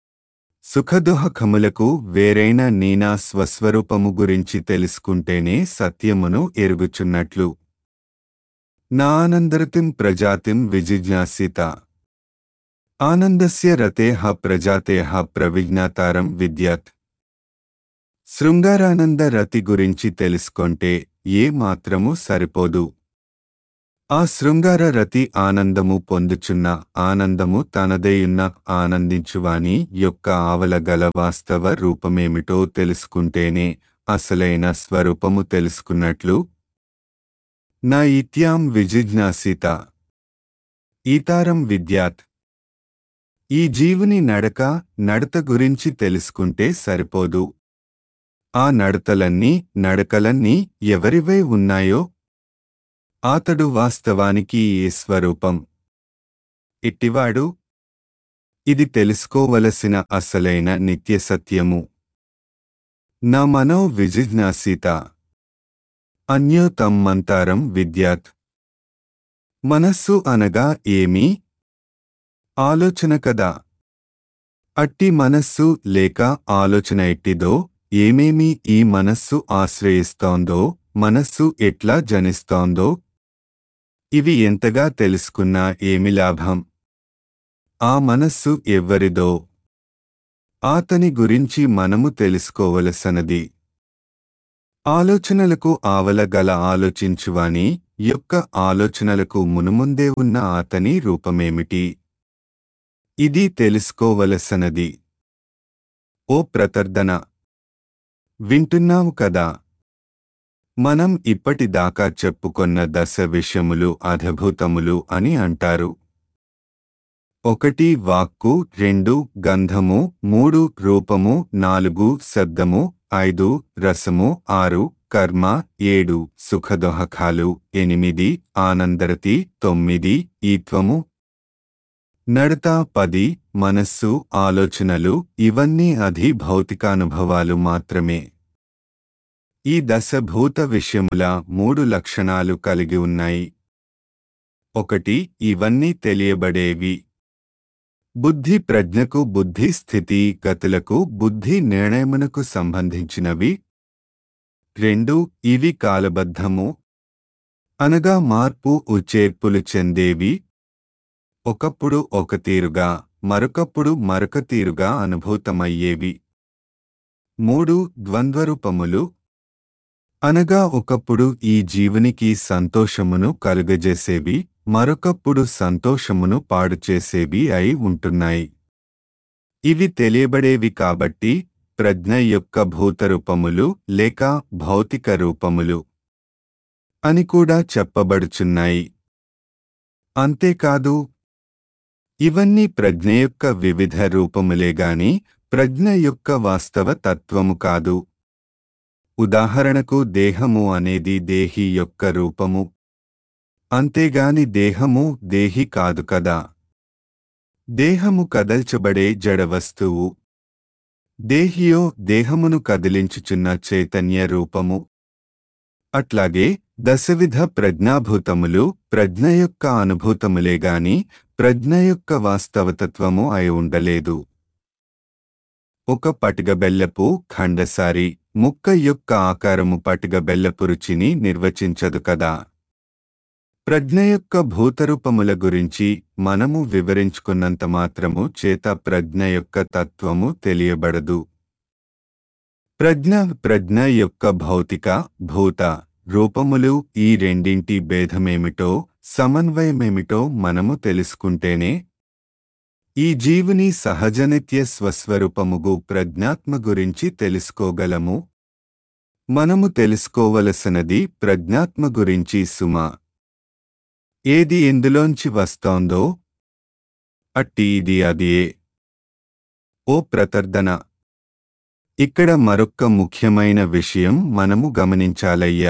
సుఖదోహకములకు వేరైన నీనా స్వస్వరూపము గురించి తెలుసుకుంటేనే సత్యమును ఎరుగుచున్నట్లు. నా ఆనందరతిం ప్రజాతిం విజిజ్ఞాసిత ఆనందస్య రతేహ ప్రజాతేహ ప్రవిజ్ఞాతారం విద్యాత్. శృంగారానంద రతి గురించి తెలుసుకొంటే ఏ మాత్రము సరిపోదు. ఆ శృంగార రతి ఆనందము పొందుచున్న ఆనందము తనదేయున్న ఆనందించువాని యొక్క ఆవలగల వాస్తవ రూపమేమిటో తెలుసుకుంటేనే అసలైన స్వరూపము తెలుసుకున్నట్లు. నా ఇత్యాం విజిజ్ఞాసిత ఈతారం విద్యాత్. ఈ జీవుని నడక నడత గురించి తెలుసుకుంటే సరిపోదు. ఆ నడతలన్నీ నడకలన్నీ ఎవరివై ఉన్నాయో ఆతడు వాస్తవానికి ఏ స్వరూపం ఎట్టివాడు ఇది తెలుసుకోవలసిన అసలైన నిత్యసత్యము. నా మనో విజిజ్ఞాసిత అన్యోతం మంతారం విద్యాత్. మనస్సు అనగా ఏమి? ఆలోచన కదా. అట్టి మనస్సు లేక ఆలోచన ఎట్టిదో, ఏమేమి ఈ మనస్సు ఆశ్రయిస్తోందో, మనస్సు ఎట్లా జనిస్తోందో ఇవి ఎంతగా తెలుసుకున్నా ఏమి లాభం? ఆ మనస్సు ఎవ్వరిదో ఆతని గురించి మనము తెలుసుకోవలసినది. ఆలోచనలకు ఆవల గల ఆలోచించువాని యొక్క ఆలోచనలకు మునుముందే ఉన్న ఆతని రూపమేమిటి? ఇది తెలుసుకోవలసినది. ఓ ప్రతర్దన, వింటున్నావు కదా? మనం ఇప్పటిదాకా చెప్పుకొన్న దశ విషయములు అధిభూతములు అని అంటారు. ఒకటి వాక్కు, రెండు గంధము, మూడు రూపము, నాలుగు శబ్దము, ఐదు రసము, ఆరు కర్మ, ఏడు సుఖదోహకాలు, ఎనిమిది ఆనందరతి, తొమ్మిది ఈత్వము, నడత పది మనస్సు ఆలోచనలు ఇవన్నీ అధి భౌతికానుభవాలు మాత్రమే. ఈ దశ భూత విషయముల మూడు లక్షణాలు కలిగి ఉన్నాయి. ఒకటి ఇవన్నీ తెలియబడేవి. బుద్ధి ప్రజ్ఞకు బుద్ధి స్థితి గతులకు బుద్ధి నిర్ణయమునకు సంబంధించినవి. రెండు ఇవి కాలబద్ధము అనగా మార్పు ఉచేర్పులు చెందేవి. ఒకప్పుడు ఒక తీరుగా మరొకప్పుడు మరొక తీరుగా అనుభూతమయ్యేవి. మూడు ద్వంద్వరూపములు అనగా ఒకప్పుడు ఈ జీవునికి సంతోషమును కలుగజేసేవి, మరొకప్పుడు సంతోషమును పాడుచేసేవి అయి ఉంటున్నాయి. ఇవి తెలియబడేవి కాబట్టి ప్రజ్ఞ యొక్క భూతరూపములు లేక భౌతిక రూపములు అని కూడా చెప్పబడుచున్నాయి. అంతేకాదు ఇవన్నీ ప్రజ్ఞ యొక్క వివిధ రూపములేగాని ప్రజ్ఞ యొక్క వాస్తవ తత్వము కాదు. ఉదాహరణకు దేహము అనేది దేహి యొక్క రూపము, అంతేగాని దేహము దేహి కాదు కదా. దేహము కదల్చబడే జడ వస్తువు, దేహియో దేహమును కదిలించుచున్న చైతన్య రూపము. అట్లాగే దశవిధ ప్రజ్ఞాభూతములు ప్రజ్ఞ యొక్క అనుభూతములేగాని ప్రజ్ఞ యొక్క వాస్తవతత్వము అయి ఉండలేదు. ఒక పటిగబెల్లపు ఖండసారి ముక్క యొక్క ఆకారము పటిగబెల్లపు రుచిని నిర్వచించదు కదా. ప్రజ్ఞ యొక్క భూతరూపముల గురించి మనము వివరించుకున్నంత మాత్రము చేత ప్రజ్ఞ యొక్క తత్వము తెలియబడదు. ప్రజ్ఞ ప్రజ్ఞ యొక్క భౌతిక భూత రూపములు ఈ రెండింటి భేదమేమిటో సమన్వయమేమిటో మనము తెలుసుకుంటేనే ఈ జీవుని సహజనిత్య స్వస్వరూపముగు ప్రజ్ఞాత్మ గురించి తెలుసుకోగలము. మనము తెలుసుకోవలసినది ప్రజ్ఞాత్మ గురించి సుమా. ఏది ఎందులోంచి వస్తోందో అట్టి ఇది అదియే. ఓ ప్రతర్దన, ఇక్కడ మరొక్క ముఖ్యమైన విషయం మనము గమనించాలయ్యా.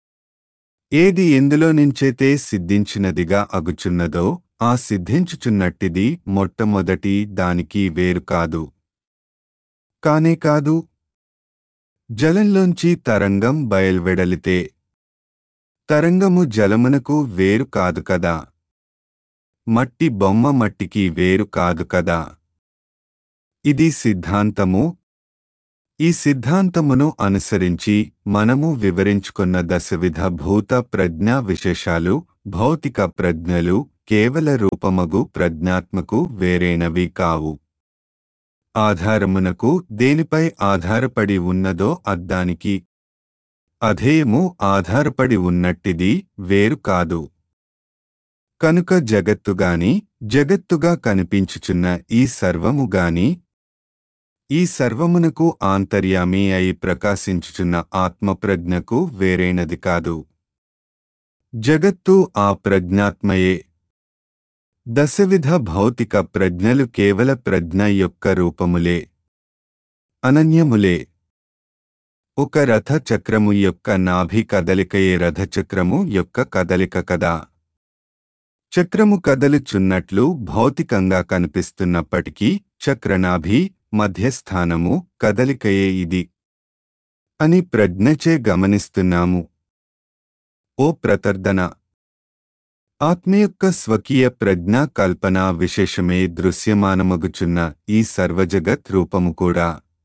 ఏది ఎందులో నుంచైతే సిద్ధించినదిగా అగుచున్నదో ఆ సిద్ధించుచున్నట్టిది మొట్టమొదటి దానికి వేరు కాదు. కానే కాదు. జలంలోంచి తరంగం బయల్వెడలితే తరంగము జలమునకు వేరు కాదు కదా. మట్టి బొమ్మ మట్టికి వేరు కాదు కదా. ఇది సిద్ధాంతము. ఈ సిద్ధాంతమును అనుసరించి మనము వివరించుకున్న దశవిధ భూత ప్రజ్ఞా విశేషాలు భౌతిక ప్రజ్ఞలు కేవల రూపమగు ప్రజ్ఞాత్మకు వేరైనవి కావు. ఆధారమునకు దేనిపై ఆధారపడి ఉన్నదో అద్దానికి అధేయము ఆధారపడి ఉన్నట్టిది వేరు కాదు. కనుక జగత్తుగాని జగత్తుగా కనిపించుచున్న ఈ సర్వముగాని ఈ సర్వమునకు ఆంతర్యామి అయి ప్రకాశించుచున్న ఆత్మప్రజ్ఞకు వేరైనది కాదు. జగత్తు ఆ ప్రజ్ఞాత్మయే. దశవిధ భౌతిక ప్రజ్ఞలు కేవల ప్రజ్ఞ యొక్క రూపములే, అనన్యములే. ఒక రథ చక్రము యొక్క నాభి కదలికయే రథచక్రము యొక్క కదలిక కదా. చక్రము కదలుచున్నట్లు భౌతికంగా కనిపిస్తున్నప్పటికీ చక్రనాభి మధ్యస్థానము కదలికయే ఇది అని ప్రజ్ఞచే గమనిస్తున్నాము. ఓ ప్రతర్దన, ఆత్మ యొక్క స్వకీయ ప్రజ్ఞా కల్పనా విశేషమే దృశ్యమానమగుచున్న ఈ సర్వజగత్ రూపము కూడా.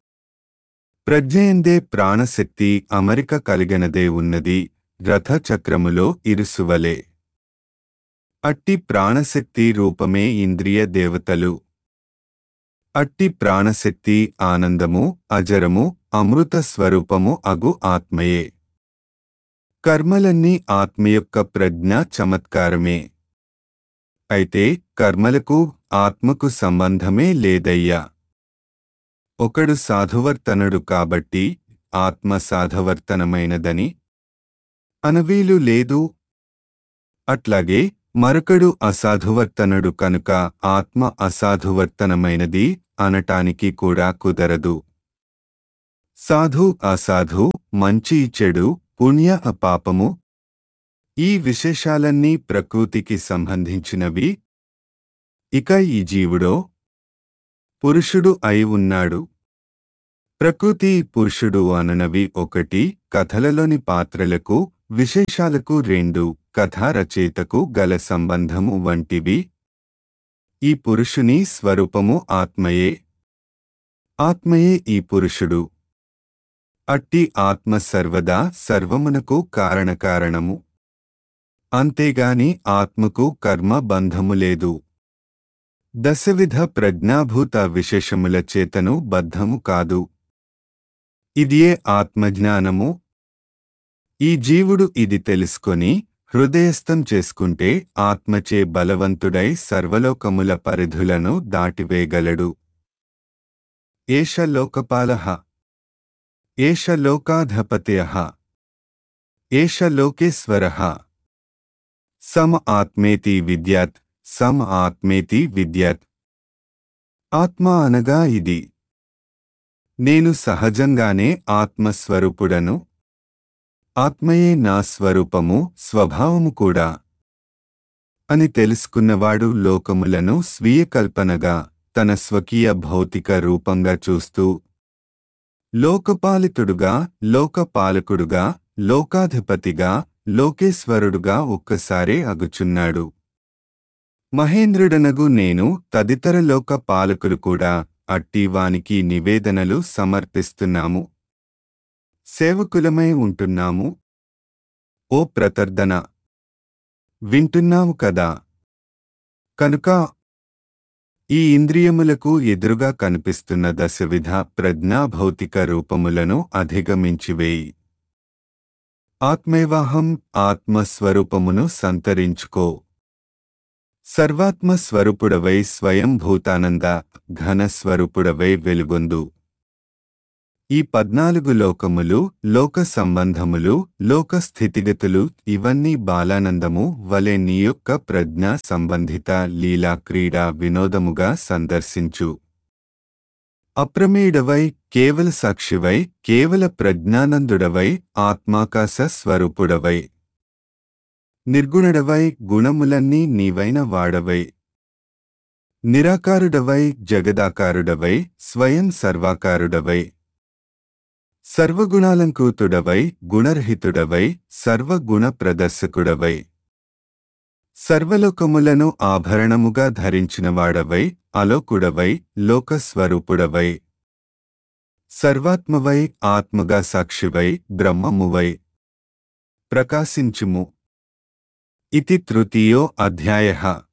ప్రజ్ఞయందే ప్రాణశక్తి అమరిక కలిగినదే ఉన్నది రథచక్రములో ఇరుసువలే. అట్టి ప్రాణశక్తి రూపమే ఇంద్రియ దేవతలు. అట్టి ప్రాణశక్తి ఆనందము అజరము అమృత స్వరూపము అగు ఆత్మయే. కర్మలన్నీ ఆత్మ యొక్క ప్రజ్ఞా చమత్కారమే. అయితే కర్మలకు ఆత్మకు సంబంధమే లేదయ్యా. ఒకడు సాధువర్తనుడు కాబట్టి ఆత్మ సాధవర్తనమైనదని అనవీలు లేదు. అట్లాగే మరొకడు అసాధువర్తనుడు కనుక ఆత్మ అసాధువర్తనమైనది అనటానికి కూడా కుదరదు. సాధు అసాధు మంచి చెడు పుణ్య పాపము ఈ విశేషాలన్నీ ప్రకృతికి సంబంధించినవి. ఇక ఈ జీవుడో పురుషుడు అయి ఉన్నాడు. ప్రకృతి పురుషుడు అనునవి ఒకటి, కథలలోని పాత్రలకు విశేషాలకు రెండు, కథా రచయితకు గల సంబంధము వంటివి. ఈ పురుషుని స్వరూపము ఆత్మయే. ఆత్మయే ఈ పురుషుడు. అట్టి ఆత్మ సర్వదా సర్వమునకు కారణకారణము. అంతేగాని ఆత్మకు కర్మ బంధము లేదు. దశవిధ ప్రజ్ఞాభూత విశేషముల చేతను బద్ధము కాదు. ఇదియే ఆత్మజ్ఞానము. ఈ జీవుడు ఇది తెలుసుకొని హృదయస్థం చేసుకుంటే ఆత్మచే బలవంతుడై సర్వలోకముల పరిధులను దాటివేయగలడు. ఏష లోకపాలః, ఏష లోకాధిపత్యః, ఏష లోకేశ్వరః. సమ ఆత్మేతి విద్యాత్, సమ ఆత్మేతి విద్యాత్. ఆత్మ అనగా ఇది. నేను సహజంగానే ఆత్మస్వరూపుడను. ఆత్మయే నా స్వరూపము, స్వభావము కూడా అని తెలుసుకున్నవాడు లోకములను స్వీయ కల్పనగా తన స్వకీయ భౌతిక రూపంగా చూస్తూ లోకపాలితుడుగా, లోకపాలకుడుగా, లోకాధిపతిగా, లోకేశ్వరుడుగా ఒక్కసారే అగుచున్నాడు. మహేంద్రుడనగు నేను తదితర లోక పాలకులు కూడా అట్టివానికి నివేదనలు సమర్పిస్తున్నాము. సేవకులమై ఉంటున్నాము. ఓ ప్రతర్దన, వింటున్నావు కదా. కనుక ఈ ఇంద్రియములకు ఎదురుగా కనిపిస్తున్న దశవిధ ప్రజ్ఞాభౌతిక రూపములను అధిగమించివేయి. ఆత్మైవాహం ఆత్మస్వరూపమును సంతరించుకో. సర్వాత్మస్వరూపుడవై స్వయం భూతానంద ఘనస్వరూపుడవై వెలుగొందు. ఈ పద్నాలుగు లోకములు, లోక సంబంధములు, లోక స్థితిగతులు ఇవన్నీ బాలానందము వలె నీ యొక్క ప్రజ్ఞా సంబంధిత లీలా క్రీడా వినోదముగా సందర్శించు. అప్రమేయుడవై, కేవల సాక్షివై, కేవల ప్రజ్ఞానందుడవై, ఆత్మాకాశ స్వరూపుడవై, నిర్గుణుడవై, గుణములన్నీ నీవైన వాడవై, నిరాకారుడవై, జగదాకారుడవై, స్వయం సర్వాకారుడవై, సర్వగుణాలంకృతుడవై, గుణరహితుడవై, సర్వగుణ ప్రదర్శకుడవై, సర్వలోకములను ఆభరణముగా ధరించినవాడవై, అలోకుడవై, లోకస్వరూపుడవై, సర్వాత్మవై, ఆత్మగా సాక్షివై, బ్రహ్మమువై ప్రకాశించుము. ఇతి తృతీయో అధ్యాయః.